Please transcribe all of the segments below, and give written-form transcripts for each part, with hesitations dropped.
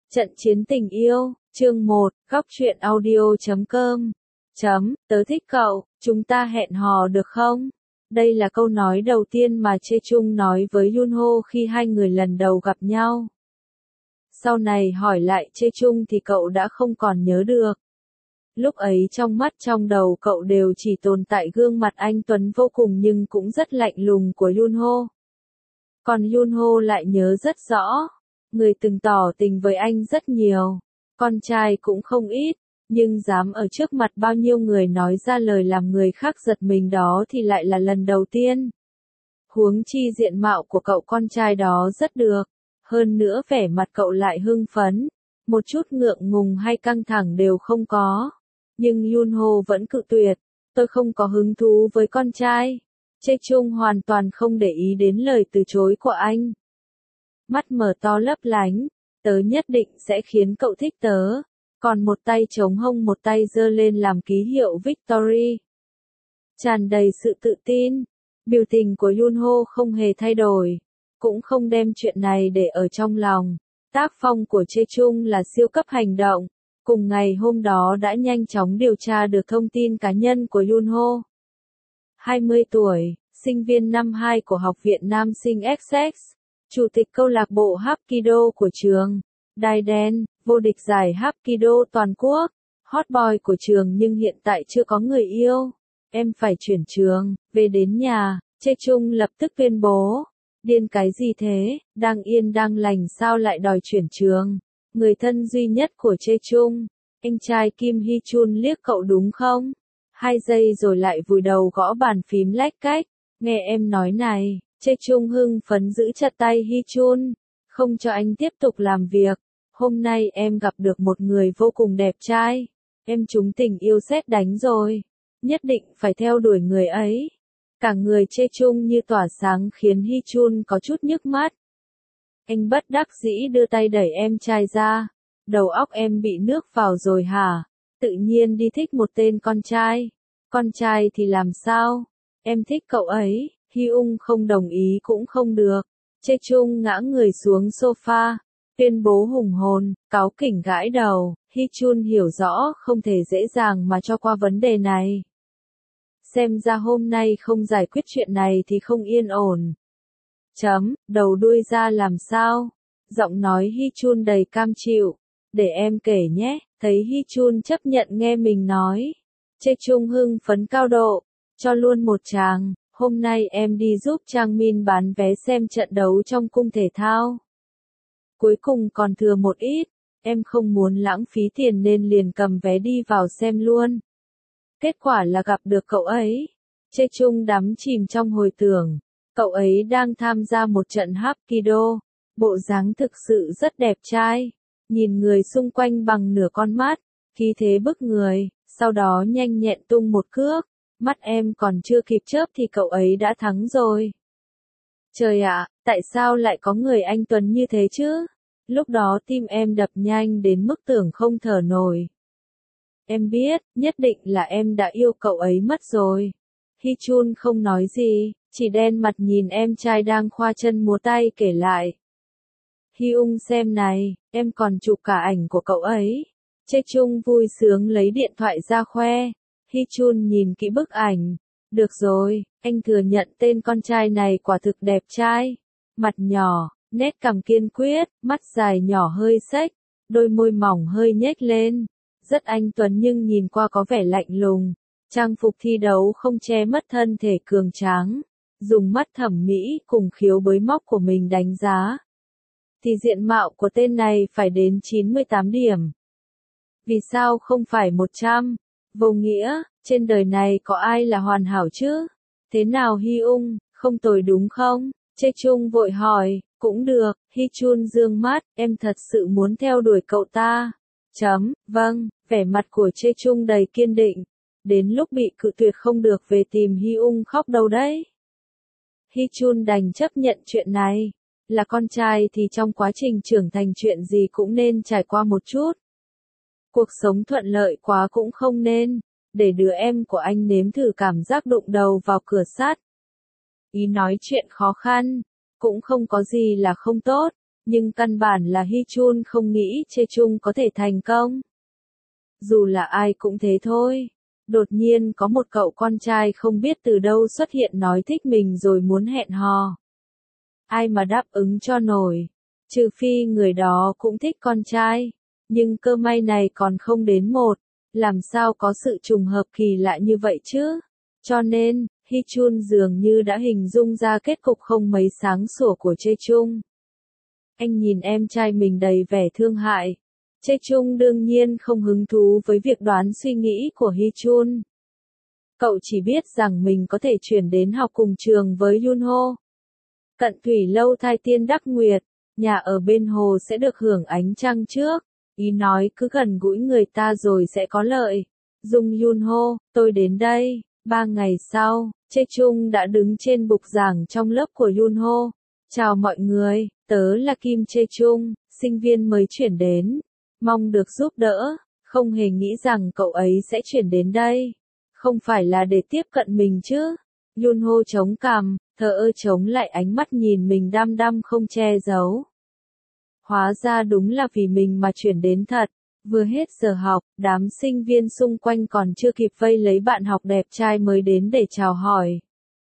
Trận chiến tình yêu, chương 1, góc truyện audio.com. Tớ thích cậu, chúng ta hẹn hò được không? Đây là câu nói đầu tiên mà Chae Chung nói với Yunho khi hai người lần đầu gặp nhau. Sau này hỏi lại Chae Chung thì cậu đã không còn nhớ được. Lúc ấy trong mắt trong đầu cậu đều chỉ tồn tại gương mặt anh tuấn vô cùng nhưng cũng rất lạnh lùng của Yunho. Còn Yunho lại nhớ rất rõ. Người từng tỏ tình với anh rất nhiều, con trai cũng không ít, nhưng dám ở trước mặt bao nhiêu người nói ra lời làm người khác giật mình đó thì lại là lần đầu tiên. Huống chi diện mạo của cậu con trai đó rất được, hơn nữa vẻ mặt cậu lại hưng phấn, một chút ngượng ngùng hay căng thẳng đều không có. Nhưng Yunho vẫn cự tuyệt, tôi không có hứng thú với con trai. Chae Chung hoàn toàn không để ý đến lời từ chối của anh. Mắt mở to lấp lánh, tớ nhất định sẽ khiến cậu thích tớ, còn một tay chống hông một tay giơ lên làm ký hiệu Victory. Tràn đầy sự tự tin, biểu tình của Yunho không hề thay đổi, cũng không đem chuyện này để ở trong lòng. Tác phong của Chae Chung là siêu cấp hành động, cùng ngày hôm đó đã nhanh chóng điều tra được thông tin cá nhân của Yunho. 20 tuổi, sinh viên năm 2 của Học viện Nam sinh Essex. Chủ tịch câu lạc bộ Hapkido của trường, đai đen, vô địch giải Hapkido toàn quốc, hot boy của trường nhưng hiện tại chưa có người yêu. Em phải chuyển trường, về đến nhà, Chae Chung lập tức tuyên bố. Điên cái gì thế, đang yên đang lành sao lại đòi chuyển trường. Người thân duy nhất của Chae Chung, anh trai Kim Hee Chun liếc cậu đúng không? 2 giây rồi lại vùi đầu gõ bàn phím lách cách, nghe em nói này. Chae Chung hưng phấn giữ chặt tay Hee Chun, không cho anh tiếp tục làm việc. Hôm nay em gặp được một người vô cùng đẹp trai. Em trúng tình yêu sét đánh rồi. Nhất định phải theo đuổi người ấy. Cả người Chae Chung như tỏa sáng khiến Hee Chun có chút nhức mắt. Anh bất đắc dĩ đưa tay đẩy em trai ra. Đầu óc em bị nước vào rồi hả? Tự nhiên đi thích một tên con trai. Con trai thì làm sao? Em thích cậu ấy. Hyung không đồng ý cũng không được. Chae Chung ngã người xuống sofa, tuyên bố hùng hồn, cáu kỉnh gãi đầu. Hee Chun hiểu rõ không thể dễ dàng mà cho qua vấn đề này. Xem ra hôm nay không giải quyết chuyện này thì không yên ổn. Đầu đuôi ra làm sao? Giọng nói Hee Chun đầy cam chịu. Để em kể nhé, thấy Hee Chun chấp nhận nghe mình nói. Chae Chung hưng phấn cao độ, cho luôn một tràng. Hôm nay em đi giúp Trang Min bán vé xem trận đấu trong cung thể thao. Cuối cùng còn thừa một ít, em không muốn lãng phí tiền nên liền cầm vé đi vào xem luôn. Kết quả là gặp được cậu ấy. Chae Chung đắm chìm trong hồi tưởng, cậu ấy đang tham gia một trận Hapkido, bộ dáng thực sự rất đẹp trai, nhìn người xung quanh bằng nửa con mắt, khí thế bức người, sau đó nhanh nhẹn tung một cước. Mắt em còn chưa kịp chớp thì cậu ấy đã thắng rồi. Trời ạ, tại sao lại có người anh tuấn như thế chứ? Lúc đó tim em đập nhanh đến mức tưởng không thở nổi. Em biết, nhất định là em đã yêu cậu ấy mất rồi. Hee Chun không nói gì, chỉ đen mặt nhìn em trai đang khoa chân múa tay kể lại. Hyung xem này, em còn chụp cả ảnh của cậu ấy. Chae Chung vui sướng lấy điện thoại ra khoe. Hee Chun nhìn kỹ bức ảnh. Được rồi, anh thừa nhận tên con trai này quả thực đẹp trai. Mặt nhỏ, nét cằm kiên quyết, mắt dài nhỏ hơi xếch, đôi môi mỏng hơi nhếch lên. Rất anh tuấn nhưng nhìn qua có vẻ lạnh lùng. Trang phục thi đấu không che mất thân thể cường tráng. Dùng mắt thẩm mỹ cùng khiếu bới móc của mình đánh giá. Thì diện mạo của tên này phải đến 98 điểm. Vì sao không phải 100? Vô nghĩa, trên đời này có ai là hoàn hảo chứ? Thế nào Hyung, không tồi đúng không? Chae Chung vội hỏi, cũng được. Hee Chun dương mắt, em thật sự muốn theo đuổi cậu ta. Vâng, vẻ mặt của Chae Chung đầy kiên định. Đến lúc bị cự tuyệt không được về tìm Hyung khóc đâu đấy. Hee Chun đành chấp nhận chuyện này. Là con trai thì trong quá trình trưởng thành chuyện gì cũng nên trải qua một chút. Cuộc sống thuận lợi quá cũng không nên, để đứa em của anh nếm thử cảm giác đụng đầu vào cửa sắt. Ý nói chuyện khó khăn, cũng không có gì là không tốt, nhưng căn bản là Hy Chun không nghĩ Chê Chung có thể thành công. Dù là ai cũng thế thôi. Đột nhiên có một cậu con trai không biết từ đâu xuất hiện nói thích mình rồi muốn hẹn hò. Ai mà đáp ứng cho nổi, trừ phi người đó cũng thích con trai. Nhưng cơ may này còn không đến một, làm sao có sự trùng hợp kỳ lạ như vậy chứ? Cho nên, Hy Chun dường như đã hình dung ra kết cục không mấy sáng sủa của Chê Chung. Anh nhìn em trai mình đầy vẻ thương hại. Chê Chung đương nhiên không hứng thú với việc đoán suy nghĩ của Hy Chun. Cậu chỉ biết rằng mình có thể chuyển đến học cùng trường với Yunho. Cận thủy lâu thai tiên đắc nguyệt, nhà ở bên hồ sẽ được hưởng ánh trăng trước. Ý nói cứ gần gũi người ta rồi sẽ có lợi. Dung Yunho, tôi đến đây. 3 ngày sau, Chê Chung đã đứng trên bục giảng trong lớp của Yunho. Chào mọi người, tớ là Kim Chê Chung, sinh viên mới chuyển đến. Mong được giúp đỡ, không hề nghĩ rằng cậu ấy sẽ chuyển đến đây. Không phải là để tiếp cận mình chứ. Yunho chống cằm, thờ ơ chống lại ánh mắt nhìn mình đăm đăm không che giấu. Hóa ra đúng là vì mình mà chuyển đến thật. Vừa hết giờ học, đám sinh viên xung quanh còn chưa kịp vây lấy bạn học đẹp trai mới đến để chào hỏi.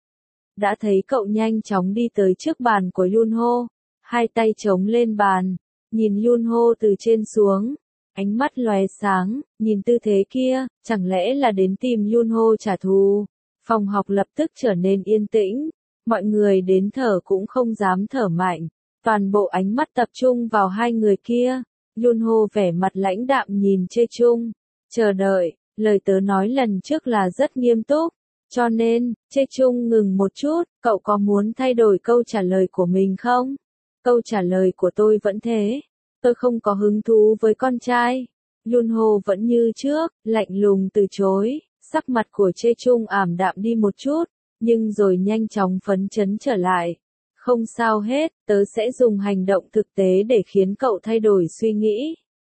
Đã thấy cậu nhanh chóng đi tới trước bàn của Yunho, hai tay chống lên bàn, nhìn Yunho từ trên xuống, ánh mắt lóe sáng, nhìn tư thế kia, chẳng lẽ là đến tìm Yunho trả thù. Phòng học lập tức trở nên yên tĩnh, mọi người đến thở cũng không dám thở mạnh, toàn bộ ánh mắt tập trung vào hai người kia. Yunho vẻ mặt lãnh đạm nhìn Chê Chung, chờ đợi, lời tớ nói lần trước là rất nghiêm túc, cho nên, Chê Chung ngừng một chút, cậu có muốn thay đổi câu trả lời của mình không? Câu trả lời của tôi vẫn thế, tôi không có hứng thú với con trai. Yunho vẫn như trước, lạnh lùng từ chối, sắc mặt của Chê Chung ảm đạm đi một chút, nhưng rồi nhanh chóng phấn chấn trở lại. Không sao hết, tớ sẽ dùng hành động thực tế để khiến cậu thay đổi suy nghĩ.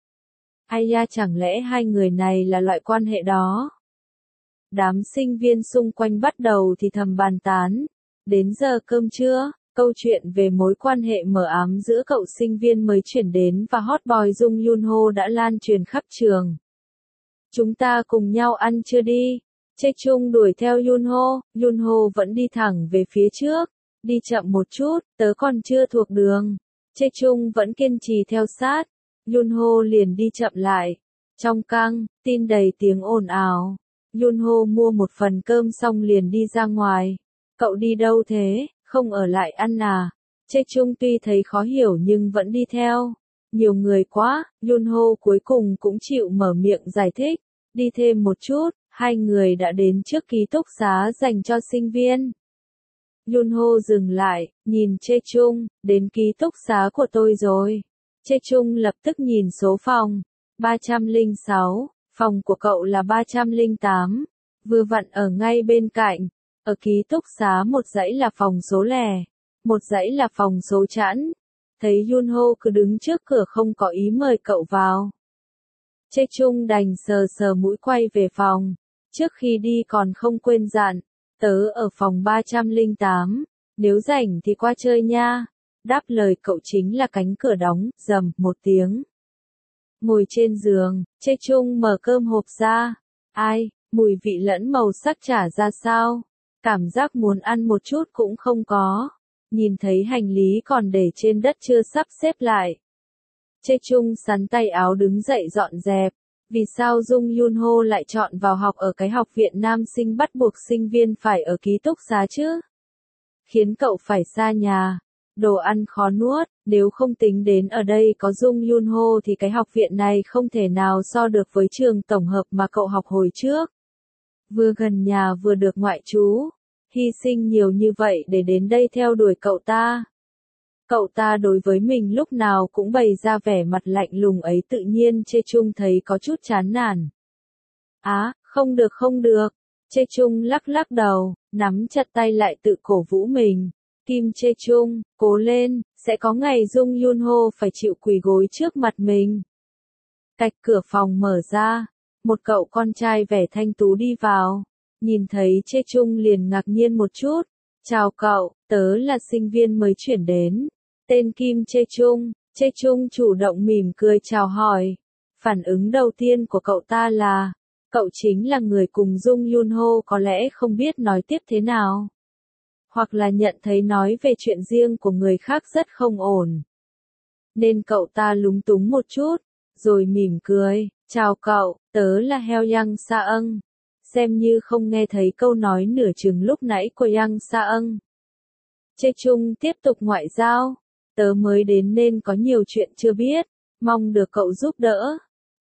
Ai da, chẳng lẽ hai người này là loại quan hệ đó? Đám sinh viên xung quanh bắt đầu thì thầm bàn tán. Đến giờ cơm trưa, câu chuyện về mối quan hệ mờ ám giữa cậu sinh viên mới chuyển đến và hot boy Dung Yunho đã lan truyền khắp trường. Chúng ta cùng nhau ăn trưa đi. Chê Chung đuổi theo Yunho, Yunho vẫn đi thẳng về phía trước. Đi chậm một chút, tớ còn chưa thuộc đường. Chê Chung vẫn kiên trì theo sát. Yunho liền đi chậm lại. Trong căng, tin đầy tiếng ồn ào. Yunho mua một phần cơm xong liền đi ra ngoài. Cậu đi đâu thế, không ở lại ăn à? Chê Chung tuy thấy khó hiểu nhưng vẫn đi theo. Nhiều người quá, Yunho cuối cùng cũng chịu mở miệng giải thích. Đi thêm một chút, hai người đã đến trước ký túc xá dành cho sinh viên. Yunho dừng lại, nhìn Chê Chung, đến ký túc xá của tôi rồi. Chê Chung lập tức nhìn số phòng. 306, phòng của cậu là 308. Vừa vặn ở ngay bên cạnh. Ở ký túc xá một dãy là phòng số lẻ, một dãy là phòng số chẵn. Thấy Yunho cứ đứng trước cửa không có ý mời cậu vào. Chê Chung đành sờ sờ mũi quay về phòng. Trước khi đi còn không quên dặn. Tớ ở phòng 308, nếu rảnh thì qua chơi nha. Đáp lời cậu chính là cánh cửa đóng, rầm một tiếng. Ngồi trên giường, Chê Chung mở cơm hộp ra. Ai, mùi vị lẫn màu sắc chả ra sao. Cảm giác muốn ăn một chút cũng không có. Nhìn thấy hành lý còn để trên đất chưa sắp xếp lại. Chê Chung sắn tay áo đứng dậy dọn dẹp. Vì sao Dung Yunho lại chọn vào học ở cái học viện nam sinh bắt buộc sinh viên phải ở ký túc xá chứ? Khiến cậu phải xa nhà. Đồ ăn khó nuốt, nếu không tính đến ở đây có Dung Yunho thì cái học viện này không thể nào so được với trường tổng hợp mà cậu học hồi trước. Vừa gần nhà vừa được ngoại trú. Hy sinh nhiều như vậy để đến đây theo đuổi cậu ta. Cậu ta đối với mình lúc nào cũng bày ra vẻ mặt lạnh lùng ấy, tự nhiên Chê Chung thấy có chút chán nản. Không được không được. Chê Chung lắc lắc đầu, nắm chặt tay lại tự cổ vũ mình. Kim Chê Chung, cố lên, sẽ có ngày Dung Yunho phải chịu quỳ gối trước mặt mình. Cạch cửa phòng mở ra, một cậu con trai vẻ thanh tú đi vào. Nhìn thấy Chê Chung liền ngạc nhiên một chút. Chào cậu, tớ là sinh viên mới chuyển đến. Tên Kim Chae Chung chủ động mỉm cười chào hỏi. Phản ứng đầu tiên của cậu ta là, cậu chính là người cùng Jung Yoon Ho, có lẽ không biết nói tiếp thế nào. Hoặc là nhận thấy nói về chuyện riêng của người khác rất không ổn. Nên cậu ta lúng túng một chút, rồi mỉm cười, chào cậu, tớ là Heo Yang Sa-âng. Xem như không nghe thấy câu nói nửa chừng lúc nãy của Yang Sa-âng. Chae Chung tiếp tục ngoại giao, tớ mới đến nên có nhiều chuyện chưa biết, mong được cậu giúp đỡ.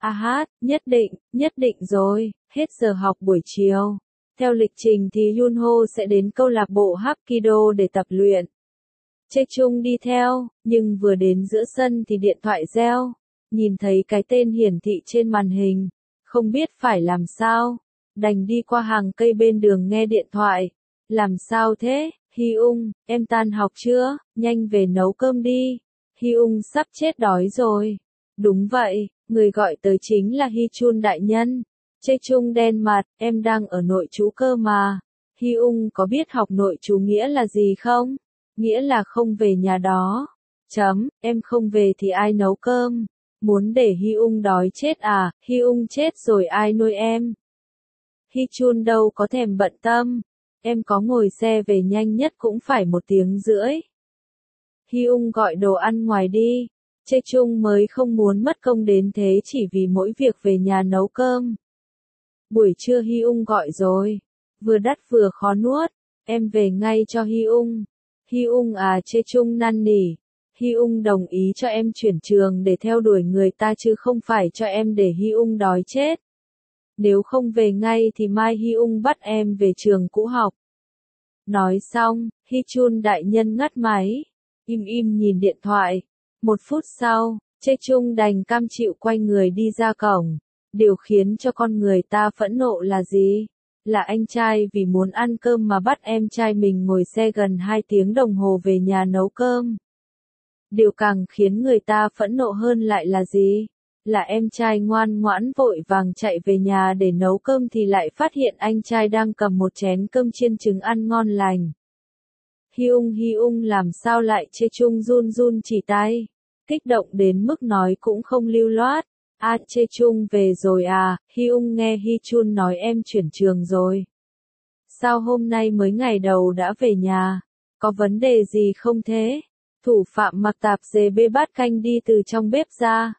Nhất định rồi, hết giờ học buổi chiều. Theo lịch trình thì Yunho sẽ đến câu lạc bộ Hapkido để tập luyện. Chae Chung đi theo, nhưng vừa đến giữa sân thì điện thoại reo. Nhìn thấy cái tên hiển thị trên màn hình, không biết phải làm sao, đành đi qua hàng cây bên đường nghe điện thoại. Làm sao thế, Hyung, em tan học chưa, nhanh về nấu cơm đi. Hyung sắp chết đói rồi. Đúng vậy, người gọi tới chính là Hyechun đại nhân. Chae Chung đen mặt, em đang ở nội trú cơ mà. Hyung có biết học nội trú nghĩa là gì không? Nghĩa là không về nhà đó. Em không về thì ai nấu cơm? Muốn để Hyung đói chết à? Hyung chết rồi ai nuôi em? Hyechun đâu có thèm bận tâm. Em có ngồi xe về nhanh nhất cũng phải 1 tiếng rưỡi. Hyung gọi đồ ăn ngoài đi. Chae Chung mới không muốn mất công đến thế chỉ vì mỗi việc về nhà nấu cơm. Buổi trưa Hyung gọi rồi. Vừa đắt vừa khó nuốt. Em về ngay cho Hyung. Hyung à, Chae Chung năn nỉ. Hyung đồng ý cho em chuyển trường để theo đuổi người ta chứ không phải cho em để Hyung đói chết. Nếu không về ngay thì mai Hyung bắt em về trường cũ học. Nói xong, Hyechun đại nhân ngắt máy. Im nhìn điện thoại. 1 phút sau, Chae Chung đành cam chịu quay người đi ra cổng. Điều khiến cho con người ta phẫn nộ là gì? Là anh trai vì muốn ăn cơm mà bắt em trai mình ngồi xe gần 2 tiếng đồng hồ về nhà nấu cơm. Điều càng khiến người ta phẫn nộ hơn lại là gì? Là em trai ngoan ngoãn vội vàng chạy về nhà để nấu cơm thì lại phát hiện anh trai đang cầm một chén cơm chiên trứng ăn ngon lành. Hyung làm sao lại? Chae Chung run chỉ tay. Kích động đến mức nói cũng không lưu loát. Chae Chung về rồi à? Hyung nghe Hyechun nói em chuyển trường rồi. Sao hôm nay mới ngày đầu đã về nhà? Có vấn đề gì không thế? Thủ phạm mặc tạp dề bê bát canh đi từ trong bếp ra.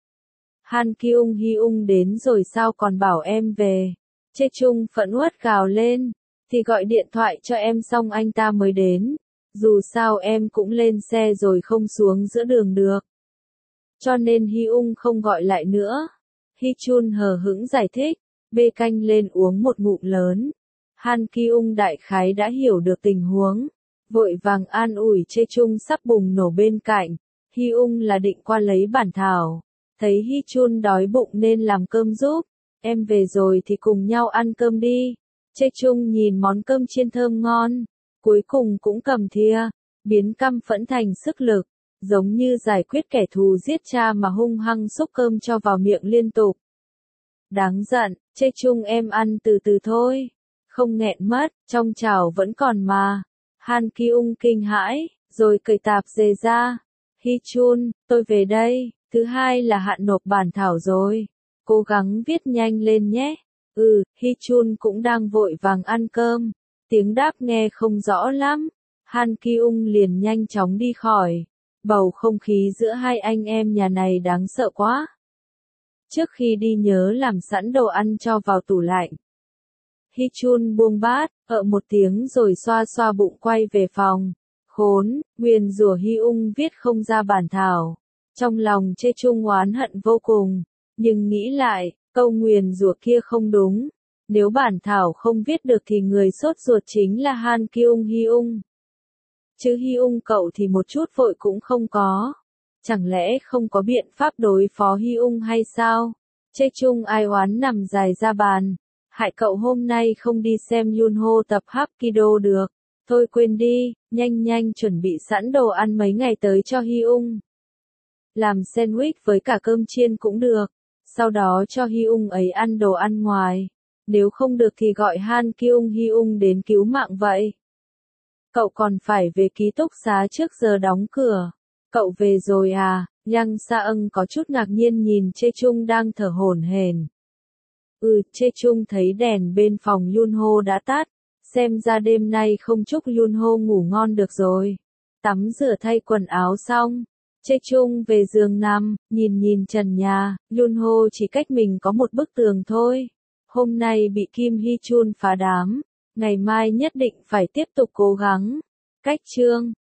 Han Kyung Hyung đến rồi sao còn bảo em về? Chae Chung phẫn uất gào lên. Thì gọi điện thoại cho em xong anh ta mới đến. Dù sao em cũng lên xe rồi không xuống giữa đường được. Cho nên Hyung không gọi lại nữa. Hyechun hờ hững giải thích. Bê canh lên uống một ngụm lớn. Han Kyung đại khái đã hiểu được tình huống. Vội vàng an ủi Chae Chung sắp bùng nổ bên cạnh. Hyung là định qua lấy bản thảo. Thấy Hyechun đói bụng nên làm cơm giúp. Em về rồi thì cùng nhau ăn cơm đi. Chae Chung nhìn món cơm chiên thơm ngon. Cuối cùng cũng cầm thìa. Biến căm phẫn thành sức lực. Giống như giải quyết kẻ thù giết cha mà hung hăng xúc cơm cho vào miệng liên tục. Đáng giận, Chae Chung em ăn từ từ thôi. Không nghẹn mất, trong chảo vẫn còn mà. Han Kyung kinh hãi, rồi cởi tạp dề ra. Hyechun, tôi về đây. Thứ hai là hạn nộp bản thảo rồi. Cố gắng viết nhanh lên nhé. Hyechun cũng đang vội vàng ăn cơm. Tiếng đáp nghe không rõ lắm. Han Kyung liền nhanh chóng đi khỏi. Bầu không khí giữa hai anh em nhà này đáng sợ quá. Trước khi đi nhớ làm sẵn đồ ăn cho vào tủ lạnh. Hyechun buông bát, một tiếng rồi xoa xoa bụng quay về phòng. Khốn, nguyền rủa Hyung viết không ra bản thảo. Trong lòng Chae Chung oán hận vô cùng. Nhưng nghĩ lại, câu nguyền rủa kia không đúng. Nếu bản thảo không viết được thì người sốt ruột chính là Han Kyung Hyung. Chứ Hyung cậu thì một chút vội cũng không có. Chẳng lẽ không có biện pháp đối phó Hyung hay sao? Chae Chung ai oán nằm dài ra bàn. Hại cậu hôm nay không đi xem Yunho tập Hapkido được. Thôi quên đi, nhanh chuẩn bị sẵn đồ ăn mấy ngày tới cho Hyung. Làm sandwich với cả cơm chiên cũng được. Sau đó cho Hyung ấy ăn đồ ăn ngoài. Nếu không được thì gọi Han Kyung Hyung đến cứu mạng vậy. Cậu còn phải về ký túc xá trước giờ đóng cửa. Cậu về rồi à? Yang Sa-âng có chút ngạc nhiên nhìn Chê Chung đang thở hổn hển. Chê Chung thấy đèn bên phòng Yunho đã tắt, xem ra đêm nay không chúc Yunho ngủ ngon được rồi. Tắm rửa thay quần áo xong, Chê Chung về giường nằm, nhìn trần nhà, Yunho chỉ cách mình có một bức tường thôi. Hôm nay bị Kim Hee Chun phá đám, ngày mai nhất định phải tiếp tục cố gắng. Cách chương